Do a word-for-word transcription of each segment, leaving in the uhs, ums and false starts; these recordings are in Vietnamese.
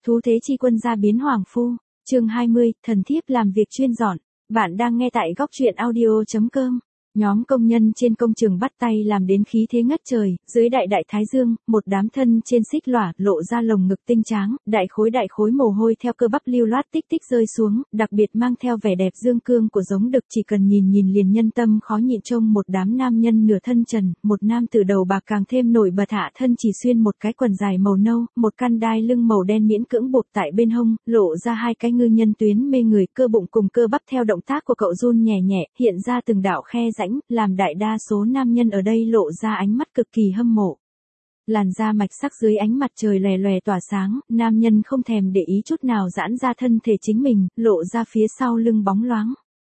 Thú thế chi quân gia biến hoàng phu, chương hai mươi, thần thiếp làm việc chuyên dọn. Bạn đang nghe tại góc truyện audio chấm com. Nhóm công nhân trên công trường bắt tay làm đến khí thế ngất trời, dưới đại đại thái dương, một đám thân trên xích lỏa, lộ ra lồng ngực tinh tráng, đại khối đại khối mồ hôi theo cơ bắp lưu loát tích tích rơi xuống, đặc biệt mang theo vẻ đẹp dương cương của giống đực, chỉ cần nhìn nhìn liền nhân tâm khó nhịn. Trông một đám nam nhân nửa thân trần, một nam từ đầu bạc càng thêm nổi bật, hạ thân chỉ xuyên một cái quần dài màu nâu, một căn đai lưng màu đen miễn cưỡng buộc tại bên hông, lộ ra hai cái ngư nhân tuyến mê người, cơ bụng cùng cơ bắp theo động tác của cậu run nhẹ nhẹ, hiện ra từng đạo khe rãnh, làm đại đa số nam nhân ở đây lộ ra ánh mắt cực kỳ hâm mộ. Làn da mạch sắc dưới ánh mặt trời lòe lòe tỏa sáng, nam nhân không thèm để ý chút nào giãn ra thân thể chính mình, lộ ra phía sau lưng bóng loáng.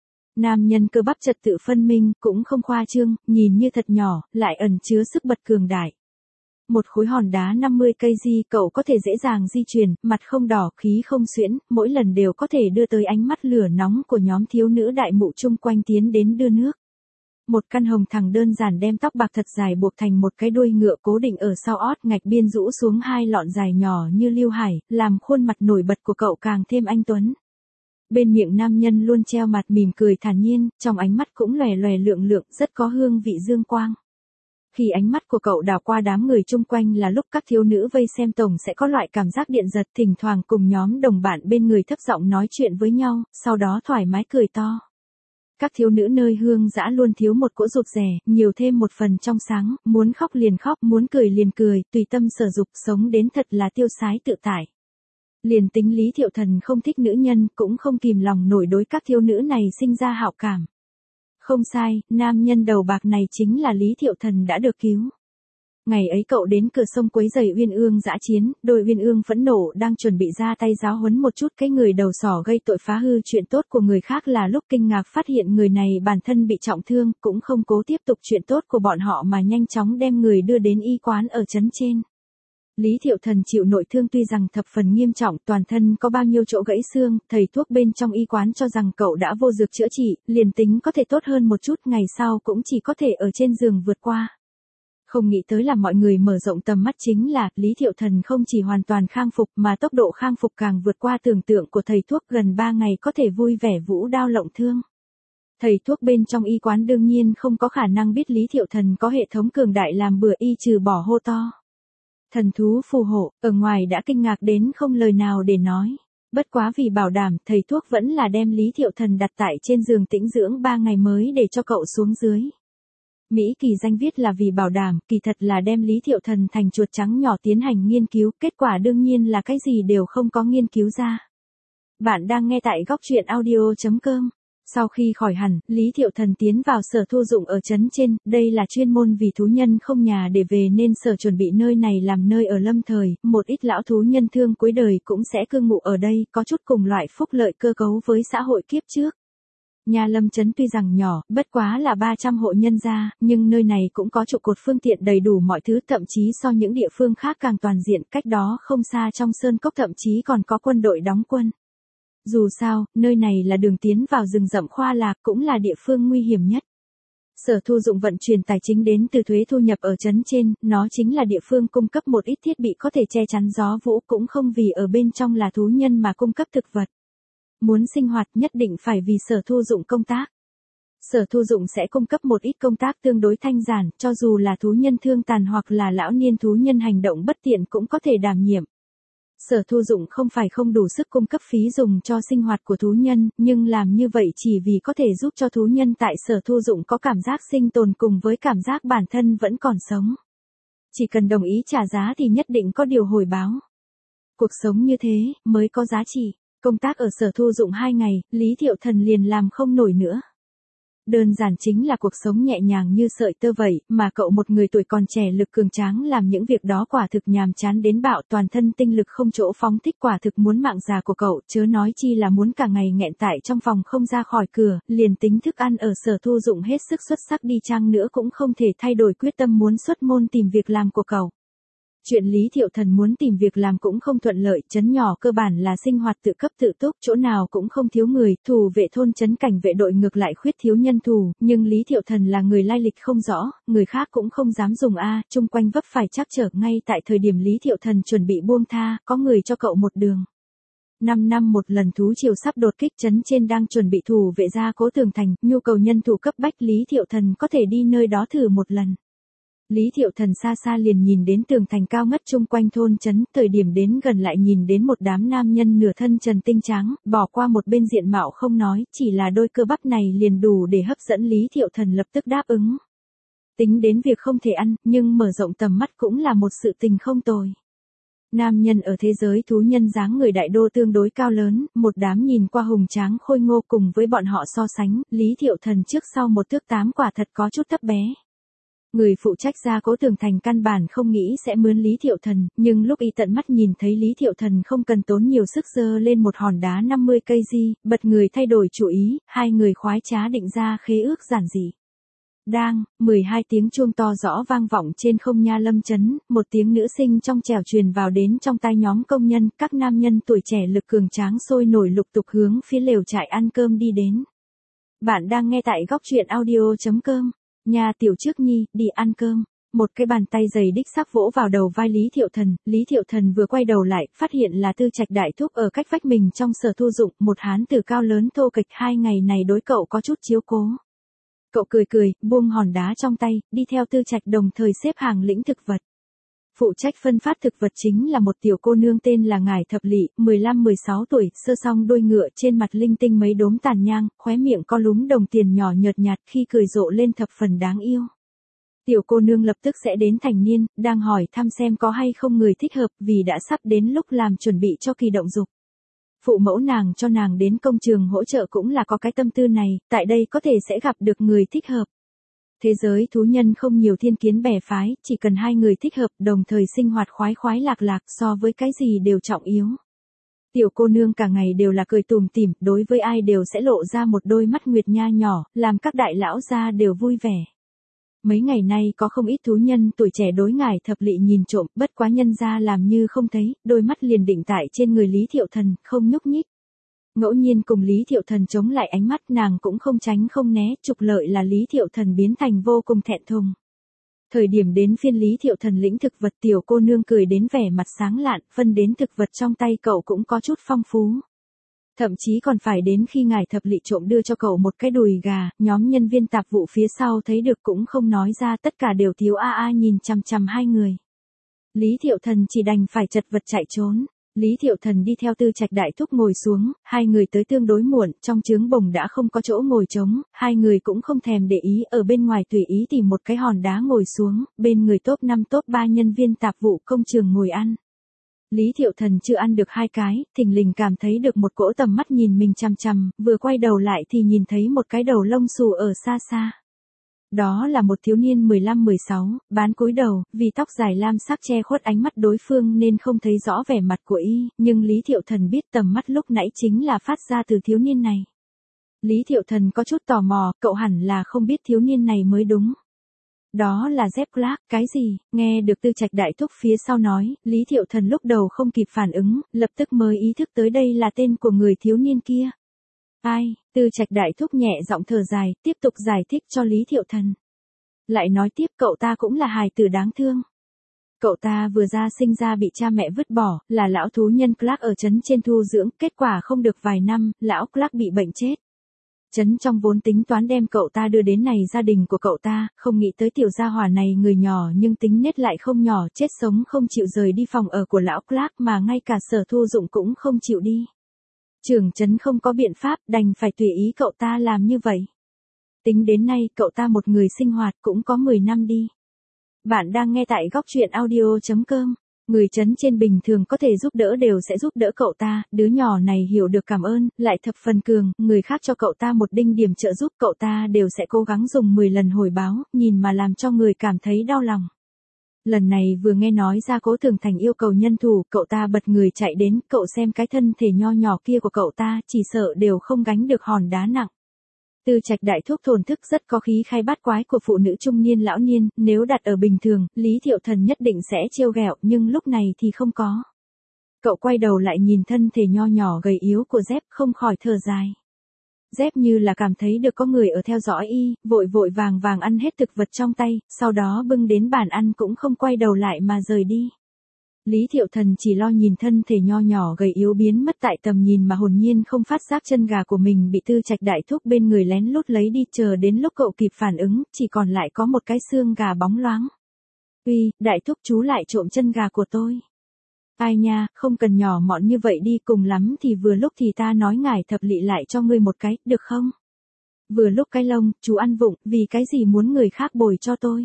Nam nhân cơ bắp trật tự phân minh, cũng không khoa trương, nhìn như thật nhỏ, lại ẩn chứa sức bật cường đại. Một khối hòn đá năm mươi cây di, cậu có thể dễ dàng di chuyển, mặt không đỏ, khí không xuyễn, mỗi lần đều có thể đưa tới ánh mắt lửa nóng của nhóm thiếu nữ đại mụ chung quanh tiến đến đưa nước. Một căn hồng thẳng đơn giản đem tóc bạc thật dài buộc thành một cái đuôi ngựa cố định ở sau ót, ngạch biên rũ xuống hai lọn dài nhỏ như lưu hải, làm khuôn mặt nổi bật của cậu càng thêm anh tuấn. Bên miệng nam nhân luôn treo mặt mỉm cười thản nhiên, trong ánh mắt cũng lòe lòe lượng lượng, rất có hương vị dương quang. Khi ánh mắt của cậu đảo qua đám người chung quanh là lúc các thiếu nữ vây xem tổng sẽ có loại cảm giác điện giật, thỉnh thoảng cùng nhóm đồng bạn bên người thấp giọng nói chuyện với nhau, sau đó thoải mái cười to. Các thiếu nữ nơi hương dã luôn thiếu một cỗ rụt rè, nhiều thêm một phần trong sáng, muốn khóc liền khóc, muốn cười liền cười, tùy tâm sở dục, sống đến thật là tiêu sái tự tại. Liền tính Lý Thiệu Thần không thích nữ nhân, cũng không kìm lòng nổi đối các thiếu nữ này sinh ra hảo cảm. Không sai, nam nhân đầu bạc này chính là Lý Thiệu Thần đã được cứu. Ngày ấy cậu đến cửa sông quấy giày Uyên Ương dã chiến, đôi Uyên Ương phẫn nộ đang chuẩn bị ra tay giáo huấn một chút cái người đầu sỏ gây tội phá hư chuyện tốt của người khác, là lúc kinh ngạc phát hiện người này bản thân bị trọng thương, cũng không cố tiếp tục chuyện tốt của bọn họ mà nhanh chóng đem người đưa đến y quán ở trấn trên. Lý Thiệu Thần chịu nội thương tuy rằng thập phần nghiêm trọng, toàn thân có bao nhiêu chỗ gãy xương, thầy thuốc bên trong y quán cho rằng cậu đã vô dược chữa trị, liền tính có thể tốt hơn một chút, ngày sau cũng chỉ có thể ở trên giường vượt qua. Không nghĩ tới là mọi người mở rộng tầm mắt chính là, Lý Thiệu Thần không chỉ hoàn toàn khang phục mà tốc độ khang phục càng vượt qua tưởng tượng của thầy thuốc, gần ba ngày có thể vui vẻ vũ đao lộng thương. Thầy thuốc bên trong y quán đương nhiên không có khả năng biết Lý Thiệu Thần có hệ thống cường đại làm bừa y trừ bỏ hô to. Thần thú phù hộ, ở ngoài đã kinh ngạc đến không lời nào để nói. Bất quá vì bảo đảm, thầy thuốc vẫn là đem Lý Thiệu Thần đặt tại trên giường tĩnh dưỡng ba ngày mới để cho cậu xuống dưới. Mỹ kỳ danh viết là vì bảo đảm, kỳ thật là đem Lý Thiệu Thần thành chuột trắng nhỏ tiến hành nghiên cứu, kết quả đương nhiên là cái gì đều không có nghiên cứu ra. Bạn đang nghe tại góc truyện audio chấm com. Sau khi khỏi hẳn, Lý Thiệu Thần tiến vào sở thu dụng ở trấn trên, đây là chuyên môn vì thú nhân không nhà để về nên sở chuẩn bị nơi này làm nơi ở lâm thời, một ít lão thú nhân thương cuối đời cũng sẽ cư ngụ ở đây, có chút cùng loại phúc lợi cơ cấu với xã hội kiếp trước. Nhà lâm trấn tuy rằng nhỏ, bất quá là ba trăm hộ nhân gia, nhưng nơi này cũng có trụ cột phương tiện đầy đủ mọi thứ, thậm chí so những địa phương khác càng toàn diện, cách đó không xa trong sơn cốc thậm chí còn có quân đội đóng quân. Dù sao, nơi này là đường tiến vào rừng rậm khoa lạc, cũng là địa phương nguy hiểm nhất. Sở thu dụng vận chuyển tài chính đến từ thuế thu nhập ở trấn trên, nó chính là địa phương cung cấp một ít thiết bị có thể che chắn gió vũ, cũng không vì ở bên trong là thú nhân mà cung cấp thực vật. Muốn sinh hoạt nhất định phải vì sở thu dụng công tác. Sở thu dụng sẽ cung cấp một ít công tác tương đối thanh giản, cho dù là thú nhân thương tàn hoặc là lão niên thú nhân hành động bất tiện cũng có thể đảm nhiệm. Sở thu dụng không phải không đủ sức cung cấp phí dùng cho sinh hoạt của thú nhân, nhưng làm như vậy chỉ vì có thể giúp cho thú nhân tại sở thu dụng có cảm giác sinh tồn cùng với cảm giác bản thân vẫn còn sống. Chỉ cần đồng ý trả giá thì nhất định có điều hồi báo. Cuộc sống như thế, mới có giá trị. Công tác ở sở thu dụng hai ngày, Lý Thiệu Thần liền làm không nổi nữa. Đơn giản chính là cuộc sống nhẹ nhàng như sợi tơ vậy, mà cậu một người tuổi còn trẻ lực cường tráng làm những việc đó quả thực nhàm chán đến bạo, toàn thân tinh lực không chỗ phóng thích, quả thực muốn mạng già của cậu, chớ nói chi là muốn cả ngày nghẹn tại trong phòng không ra khỏi cửa, liền tính thức ăn ở sở thu dụng hết sức xuất sắc đi chăng nữa cũng không thể thay đổi quyết tâm muốn xuất môn tìm việc làm của cậu. Chuyện Lý Thiệu Thần muốn tìm việc làm cũng không thuận lợi, trấn nhỏ cơ bản là sinh hoạt tự cấp tự túc, chỗ nào cũng không thiếu người, thủ vệ thôn trấn cảnh vệ đội ngược lại khuyết thiếu nhân thủ, nhưng Lý Thiệu Thần là người lai lịch không rõ, người khác cũng không dám dùng a, chung quanh vấp phải trắc trở. Ngay tại thời điểm Lý Thiệu Thần chuẩn bị buông tha, có người cho cậu một đường. Năm năm một lần thú triều sắp đột kích, trấn trên đang chuẩn bị thủ vệ gia cố tường thành, nhu cầu nhân thủ cấp bách, Lý Thiệu Thần có thể đi nơi đó thử một lần. Lý Thiệu Thần xa xa liền nhìn đến tường thành cao ngất chung quanh thôn trấn, thời điểm đến gần lại nhìn đến một đám nam nhân nửa thân trần tinh trắng, bỏ qua một bên diện mạo không nói, chỉ là đôi cơ bắp này liền đủ để hấp dẫn Lý Thiệu Thần lập tức đáp ứng. Tính đến việc không thể ăn, nhưng mở rộng tầm mắt cũng là một sự tình không tồi. Nam nhân ở thế giới thú nhân dáng người đại đô tương đối cao lớn, một đám nhìn qua hùng tráng khôi ngô, cùng với bọn họ so sánh, Lý Thiệu Thần trước sau một thước tám quả thật có chút thấp bé. Người phụ trách gia cố tường thành căn bản không nghĩ sẽ mướn Lý Thiệu Thần, nhưng lúc y tận mắt nhìn thấy Lý Thiệu Thần không cần tốn nhiều sức giơ lên một hòn đá năm mươi cây di, bật người thay đổi chủ ý, hai người khoái trá định ra khế ước giản dị. Đang, mười hai tiếng chuông to rõ vang vọng trên không Nha Lâm trấn, một tiếng nữ sinh trong trẻo truyền vào đến trong tai nhóm công nhân, các nam nhân tuổi trẻ lực cường tráng sôi nổi lục tục hướng phía lều trại ăn cơm đi đến. Bạn đang nghe tại góc truyện audio chấm com. Nhà tiểu trước nhi, đi ăn cơm. Một cái bàn tay dày đích xác vỗ vào đầu vai Lý Thiệu Thần, Lý Thiệu Thần vừa quay đầu lại, phát hiện là Tư Trạch đại thúc ở cách vách mình trong sở thu dụng, một hán tử cao lớn thô kịch, hai ngày này đối cậu có chút chiếu cố. Cậu cười cười, buông hòn đá trong tay, đi theo Tư Trạch đồng thời xếp hàng lĩnh thực vật. Phụ trách phân phát thực vật chính là một tiểu cô nương tên là Ngải Thập Lị, mười lăm mười sáu tuổi, sơ song đôi ngựa, trên mặt linh tinh mấy đốm tàn nhang, khóe miệng có lúm đồng tiền nhỏ nhợt nhạt, khi cười rộ lên thập phần đáng yêu. Tiểu cô nương lập tức sẽ đến thành niên, đang hỏi thăm xem có hay không người thích hợp, vì đã sắp đến lúc làm chuẩn bị cho kỳ động dục. Phụ mẫu nàng cho nàng đến công trường hỗ trợ cũng là có cái tâm tư này, tại đây có thể sẽ gặp được người thích hợp. Thế giới thú nhân không nhiều thiên kiến bè phái, chỉ cần hai người thích hợp, đồng thời sinh hoạt khoái khoái lạc lạc, so với cái gì đều trọng yếu. Tiểu cô nương cả ngày đều là cười tủm tỉm, đối với ai đều sẽ lộ ra một đôi mắt nguyệt nha nhỏ, làm các đại lão gia đều vui vẻ. Mấy ngày nay có không ít thú nhân tuổi trẻ đối Ngải Thập Lị nhìn trộm, bất quá nhân ra làm như không thấy, đôi mắt liền định tại trên người Lý Thiệu Thần, không nhúc nhích. Ngẫu nhiên cùng Lý Thiệu Thần chống lại ánh mắt, nàng cũng không tránh không né, trục lợi là Lý Thiệu Thần biến thành vô cùng thẹn thùng. Thời điểm đến phiên Lý Thiệu Thần lĩnh thực vật, tiểu cô nương cười đến vẻ mặt sáng lạn, phân đến thực vật trong tay cậu cũng có chút phong phú. Thậm chí còn phải đến khi Ngải Thập Lị trộm đưa cho cậu một cái đùi gà, nhóm nhân viên tạp vụ phía sau thấy được cũng không nói ra, tất cả đều thiếu a a nhìn chằm chằm hai người. Lý Thiệu Thần chỉ đành phải chật vật chạy trốn. Lý Thiệu Thần đi theo Tư Trạch đại thúc ngồi xuống, hai người tới tương đối muộn, trong trướng bồng đã không có chỗ ngồi trống, hai người cũng không thèm để ý, ở bên ngoài tùy ý tìm một cái hòn đá ngồi xuống, bên người top năm top ba nhân viên tạp vụ công trường ngồi ăn. Lý Thiệu Thần chưa ăn được hai cái, thình lình cảm thấy được một cỗ tầm mắt nhìn mình chằm chằm, vừa quay đầu lại thì nhìn thấy một cái đầu lông xù ở xa xa. Đó là một thiếu niên mười lăm mười sáu, bán cúi đầu, vì tóc dài lam sắc che khuất ánh mắt đối phương nên không thấy rõ vẻ mặt của y, nhưng Lý Thiệu Thần biết tầm mắt lúc nãy chính là phát ra từ thiếu niên này. Lý Thiệu Thần có chút tò mò, cậu hẳn là không biết thiếu niên này mới đúng. Đó là Jeff Clark, cái gì? Nghe được Tư Trạch đại thúc phía sau nói, Lý Thiệu Thần lúc đầu không kịp phản ứng, lập tức mới ý thức tới đây là tên của người thiếu niên kia. Ai? Tư Trạch đại thúc nhẹ giọng thở dài, tiếp tục giải thích cho Lý Thiệu Thần. Lại nói tiếp, cậu ta cũng là hài tử đáng thương. Cậu ta vừa ra sinh ra bị cha mẹ vứt bỏ, là lão thú nhân Clark ở trấn trên thu dưỡng, kết quả không được vài năm, lão Clark bị bệnh chết. Trấn trong vốn tính toán đem cậu ta đưa đến này gia đình của cậu ta, không nghĩ tới tiểu gia hỏa này người nhỏ nhưng tính nết lại không nhỏ, chết sống không chịu rời đi phòng ở của lão Clark mà ngay cả sở thu dụng cũng không chịu đi. Trưởng trấn không có biện pháp, đành phải tùy ý cậu ta làm như vậy. Tính đến nay cậu ta một người sinh hoạt cũng có mười năm đi. Bạn đang nghe tại góc truyện audio chấm com. Người trấn trên bình thường có thể giúp đỡ đều sẽ giúp đỡ cậu ta, đứa nhỏ này hiểu được cảm ơn, lại thập phần cường, người khác cho cậu ta một đinh điểm trợ giúp cậu ta đều sẽ cố gắng dùng mười lần hồi báo, nhìn mà làm cho người cảm thấy đau lòng. Lần này vừa nghe nói ra Cố Tường Thành yêu cầu nhân thủ, cậu ta bật người chạy đến, cậu xem cái thân thể nho nhỏ kia của cậu ta, chỉ sợ đều không gánh được hòn đá nặng. Tư Trạch đại thúc thổn thức rất có khí khai bát quái của phụ nữ trung niên lão niên, nếu đặt ở bình thường, Lý Thiệu Thần nhất định sẽ trêu ghẹo, nhưng lúc này thì không có. Cậu quay đầu lại nhìn thân thể nho nhỏ gầy yếu của Dép, không khỏi thở dài. Dép như là cảm thấy được có người ở theo dõi y, vội vội vàng vàng ăn hết thực vật trong tay, sau đó bưng đến bàn ăn cũng không quay đầu lại mà rời đi. Lý Thiệu Thần chỉ lo nhìn thân thể nho nhỏ gầy yếu biến mất tại tầm nhìn mà hồn nhiên không phát giác chân gà của mình bị Tư Trạch đại thúc bên người lén lút lấy đi, chờ đến lúc cậu kịp phản ứng, chỉ còn lại có một cái xương gà bóng loáng. Uy, đại thúc chú lại trộm chân gà của tôi. Ai nha, không cần nhỏ mọn như vậy đi, cùng lắm thì vừa lúc thì ta nói ngải thập lị lại cho ngươi một cái, được không? Vừa lúc cái lông, chú ăn vụng, vì cái gì muốn người khác bồi cho tôi?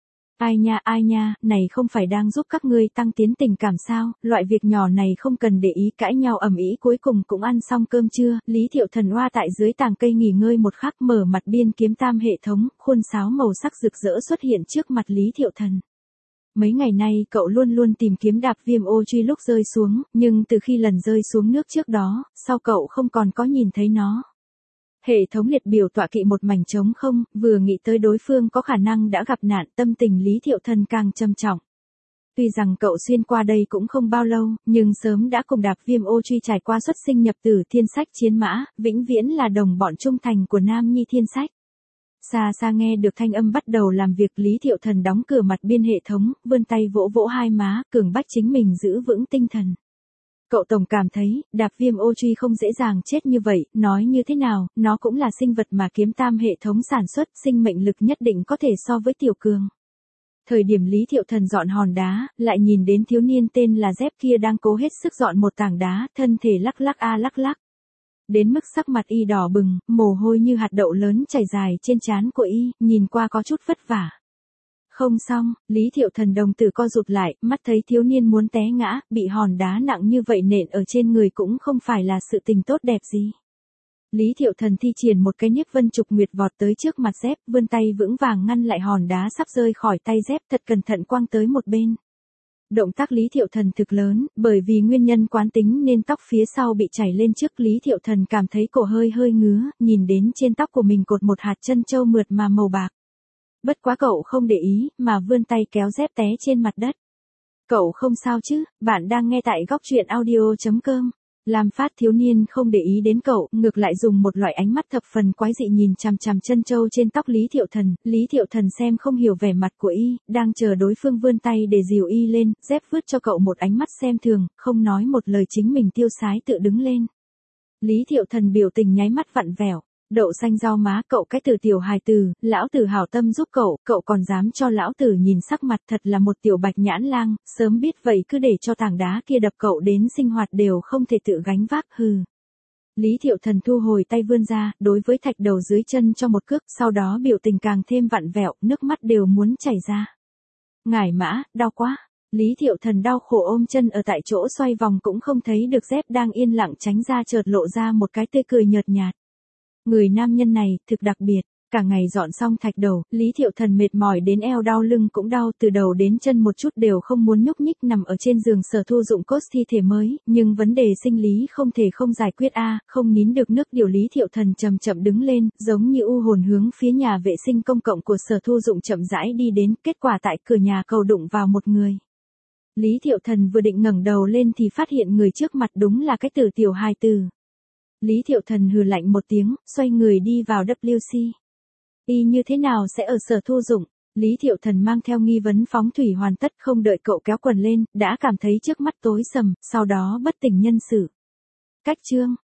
Ai nha ai nha, này không phải đang giúp các ngươi tăng tiến tình cảm sao, loại việc nhỏ này không cần để ý, cãi nhau ầm ĩ cuối cùng cũng ăn xong cơm trưa. Lý Thiệu Thần oa tại dưới tàng cây nghỉ ngơi một khắc, mở mặt biên kiếm tam hệ thống, khuôn sáo màu sắc rực rỡ xuất hiện trước mặt Lý Thiệu Thần. Mấy ngày nay cậu luôn luôn tìm kiếm đạp viêm ô truy lúc rơi xuống, nhưng từ khi lần rơi xuống nước trước đó, sau cậu không còn có nhìn thấy nó. Hệ thống liệt biểu tọa kỵ một mảnh trống không, vừa nghĩ tới đối phương có khả năng đã gặp nạn, tâm tình Lý Thiệu Thần càng trầm trọng. Tuy rằng cậu xuyên qua đây cũng không bao lâu, nhưng sớm đã cùng đạp viêm ô truy trải qua xuất sinh nhập tử thiên sách chiến mã, vĩnh viễn là đồng bọn trung thành của Nam Nhi thiên sách. Xa xa nghe được thanh âm bắt đầu làm việc, Lý Thiệu Thần đóng cửa mặt biên hệ thống, vươn tay vỗ vỗ hai má, cường bách chính mình giữ vững tinh thần. Cậu tổng cảm thấy, đạp viêm ô truy không dễ dàng chết như vậy, nói như thế nào, nó cũng là sinh vật mà kiếm tam hệ thống sản xuất, sinh mệnh lực nhất định có thể so với tiểu cường. Thời điểm Lý Thiệu Thần dọn hòn đá, lại nhìn đến thiếu niên tên là Dép kia đang cố hết sức dọn một tảng đá, thân thể lắc lắc a lắc lắc. Đến mức sắc mặt y đỏ bừng, mồ hôi như hạt đậu lớn chảy dài trên trán của y, nhìn qua có chút vất vả. Không xong, Lý Thiệu Thần đồng tử co rụt lại, mắt thấy thiếu niên muốn té ngã, bị hòn đá nặng như vậy nện ở trên người cũng không phải là sự tình tốt đẹp gì. Lý Thiệu Thần thi triển một cái niếp vân trục nguyệt vọt tới trước mặt Dép, vươn tay vững vàng ngăn lại hòn đá sắp rơi khỏi tay Dép, thật cẩn thận quăng tới một bên. Động tác Lý Thiệu Thần thực lớn, bởi vì nguyên nhân quán tính nên tóc phía sau bị chảy lên trước. Lý Thiệu Thần cảm thấy cổ hơi hơi ngứa, nhìn đến trên tóc của mình cột một hạt chân châu mượt mà màu bạc. Bất quá cậu không để ý, mà vươn tay kéo Dép té trên mặt đất. Cậu không sao chứ, bạn đang nghe tại góc truyện audio chấm com. Làm phát thiếu niên không để ý đến cậu, ngược lại dùng một loại ánh mắt thập phần quái dị nhìn chằm chằm chân châu trên tóc Lý Thiệu Thần. Lý Thiệu Thần xem không hiểu vẻ mặt của y, đang chờ đối phương vươn tay để dìu y lên, Dép vứt cho cậu một ánh mắt xem thường, không nói một lời chính mình tiêu sái tự đứng lên. Lý Thiệu Thần biểu tình nháy mắt vặn vẹo. Đậu xanh rau má, cậu cái tử tiểu hài tử, lão tử hảo tâm giúp cậu, cậu còn dám cho lão tử nhìn sắc mặt, thật là một tiểu bạch nhãn lang, sớm biết vậy cứ để cho tảng đá kia đập cậu đến sinh hoạt đều không thể tự gánh vác, hừ. Lý Thiệu Thần thu hồi tay vươn ra, đối với thạch đầu dưới chân cho một cước, sau đó biểu tình càng thêm vặn vẹo, nước mắt đều muốn chảy ra. Ngải mã, đau quá. Lý Thiệu Thần đau khổ ôm chân ở tại chỗ xoay vòng cũng không thấy được Dép đang yên lặng tránh ra, chợt lộ ra một cái tươi cười nhợt nhạt. Người nam nhân này, thực đặc biệt, cả ngày dọn xong thạch đầu, Lý Thiệu Thần mệt mỏi đến eo đau lưng cũng đau, từ đầu đến chân một chút đều không muốn nhúc nhích, nằm ở trên giường Sở Thu Dụng cốt thi thể mới, nhưng vấn đề sinh lý không thể không giải quyết a, không nín được nước điều. Lý Thiệu Thần chậm chậm đứng lên, giống như u hồn hướng phía nhà vệ sinh công cộng của Sở Thu Dụng chậm rãi đi đến, kết quả tại cửa nhà cầu đụng vào một người. Lý Thiệu Thần vừa định ngẩng đầu lên thì phát hiện người trước mặt đúng là cái tử tiểu hài tử. Lý Thiệu Thần hừ lạnh một tiếng, xoay người đi vào vê kép xê. Y như thế nào sẽ ở Sở Thu Dụng? Lý Thiệu Thần mang theo nghi vấn phóng thủy hoàn tất, không đợi cậu kéo quần lên, đã cảm thấy trước mắt tối sầm, sau đó bất tỉnh nhân sự. Cách chương,